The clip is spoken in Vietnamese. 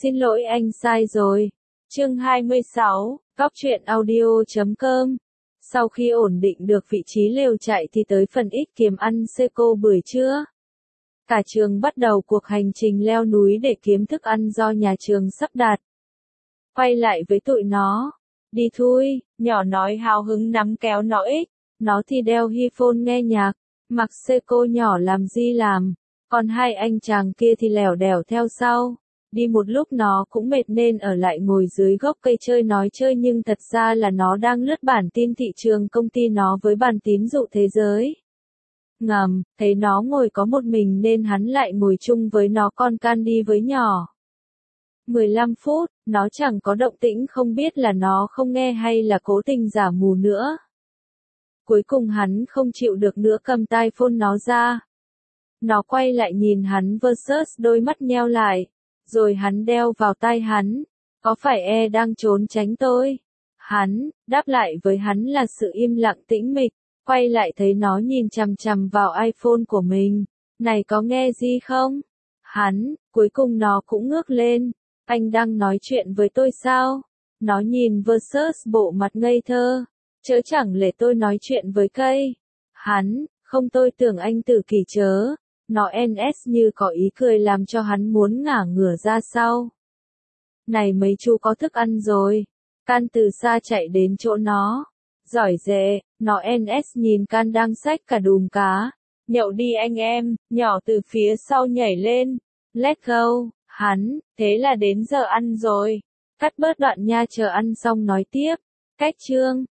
Xin lỗi anh sai rồi. Chương 26, Góc truyện audio.com. Sau khi ổn định được vị trí lều trại thì tới phần ít kiếm ăn Seiko buổi trưa. Cả trường bắt đầu cuộc hành trình leo núi để kiếm thức ăn do nhà trường sắp đặt. Quay lại với tụi nó. Đi thôi, nhỏ nói hào hứng nắm kéo nó ích. Nó thì đeo headphone nghe nhạc. Mặc Seiko nhỏ làm gì làm. Còn hai anh chàng kia thì lẻo đẻo theo sau. Đi một lúc nó cũng mệt nên ở lại ngồi dưới gốc cây chơi nói chơi nhưng thật ra là nó đang lướt bản tin thị trường công ty nó với bàn tín dụ thế giới. Ngầm, thấy nó ngồi có một mình nên hắn lại ngồi chung với nó con Candy với nhỏ. 15 phút, nó chẳng có động tĩnh không biết là nó không nghe hay là cố tình giả mù nữa. Cuối cùng hắn không chịu được nữa cầm tai phone nó ra. Nó quay lại nhìn hắn versus đôi mắt nheo lại. Rồi hắn đeo vào tai hắn. Có phải đang trốn tránh tôi? Hắn, đáp lại với hắn là sự im lặng tĩnh mịch. Quay lại thấy nó nhìn chằm chằm vào iPhone của mình. Này có nghe gì không? Hắn, cuối cùng nó cũng ngước lên. Anh đang nói chuyện với tôi sao? Nó nhìn versus bộ mặt ngây thơ. Chớ chẳng lẽ tôi nói chuyện với cây? Hắn, không tôi tưởng anh tự kỷ chớ. Nó NS như có ý cười làm cho hắn muốn ngả ngửa ra sau. Này mấy chú có thức ăn rồi. Can từ xa chạy đến chỗ nó. Giỏi dễ, nó NS nhìn Can đang xách cả đùm cá. Nhậu đi anh em, nhỏ từ phía sau nhảy lên. Let's go, hắn, thế là đến giờ ăn rồi. Cắt bớt đoạn nha chờ ăn xong nói tiếp. Cách chương.